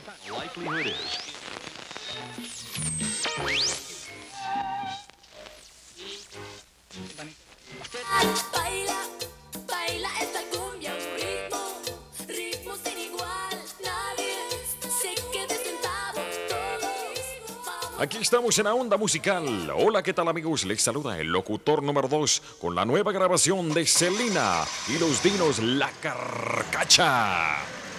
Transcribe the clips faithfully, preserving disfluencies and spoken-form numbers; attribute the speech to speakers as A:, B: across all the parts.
A: Likelihood is.
B: Baila, baila esta cumbia, un ritmo, ritmo sin igual. Nadie se quede sentado, todos.
C: Aquí estamos en la onda musical. Hola, ¿qué tal amigos? Les saluda el locutor número dos con la nueva grabación de Selena y los Dinos La Carcacha.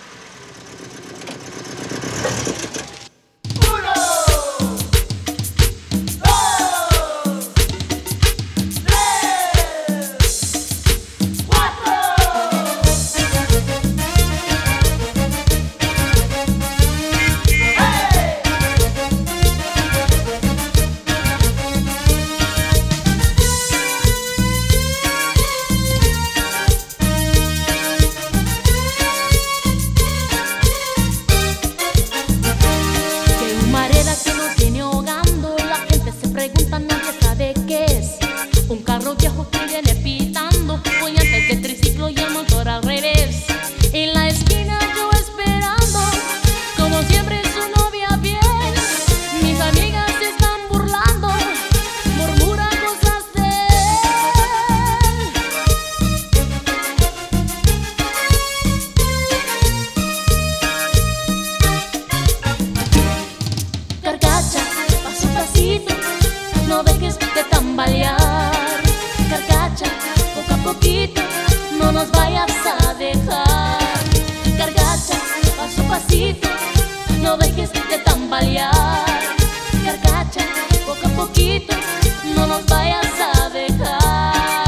B: No dejes de tambalear, carcacha, poco a poquito, no nos vayas a dejar. Carcacha, paso a pasito, no dejes de tambalear. Carcacha, poco a poquito, no nos vayas a dejar.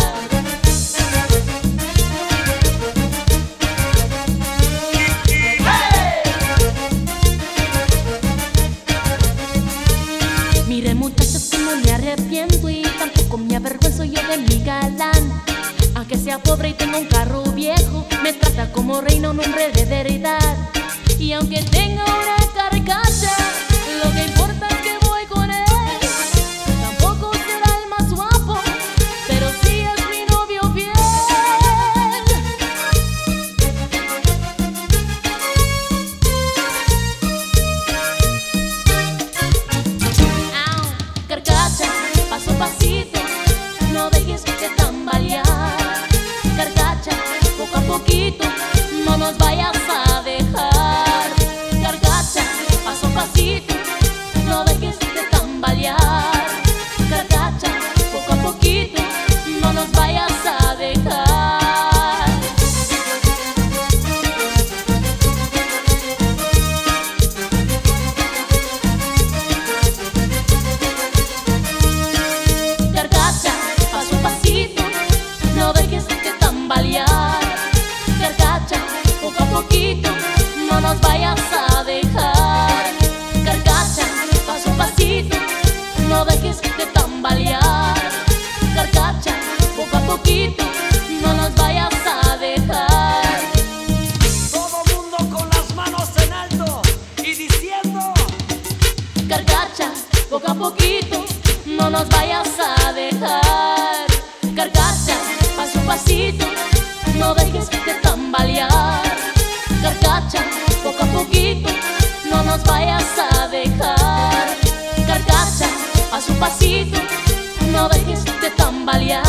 B: Mire muchachos que no me arrepiento y tampoco me avergüenzo yo de mi galán. Aunque sea pobre y tenga un carro viejo, me trata como reina, un hombre de verdad. Y aunque tenga una carcacha, lo que importa es que voy con él. Tampoco será el más guapo, pero sí es mi novio fiel. Carcacha, paso a pasito, no dejes de tambalear. Carcacha, poco a poquito, no nos vayas a dejar. Carcacha, paso a pasito, no dejes de tambalear. Carcacha, poco a poquito, no nos vayas a dejar. Carcacha, paso a pasito, no dejes de tambalear. Carcacha, poco a poquito, no nos vayas a dejar. Carcacha, paso a pasito, no dejes de tambalear. Carcacha, poco a poquito, no nos vayas a dejar.
D: Todo mundo con las manos en alto y diciendo:
B: Carcacha, poco a poquito, no nos vayas a dejar. Carcacha, paso a pasito, no dejes de tambalear. Carcacha, poco a poquito, no nos vayas a dejar. Carcacha, paso a pasito, no dejes de tambalear.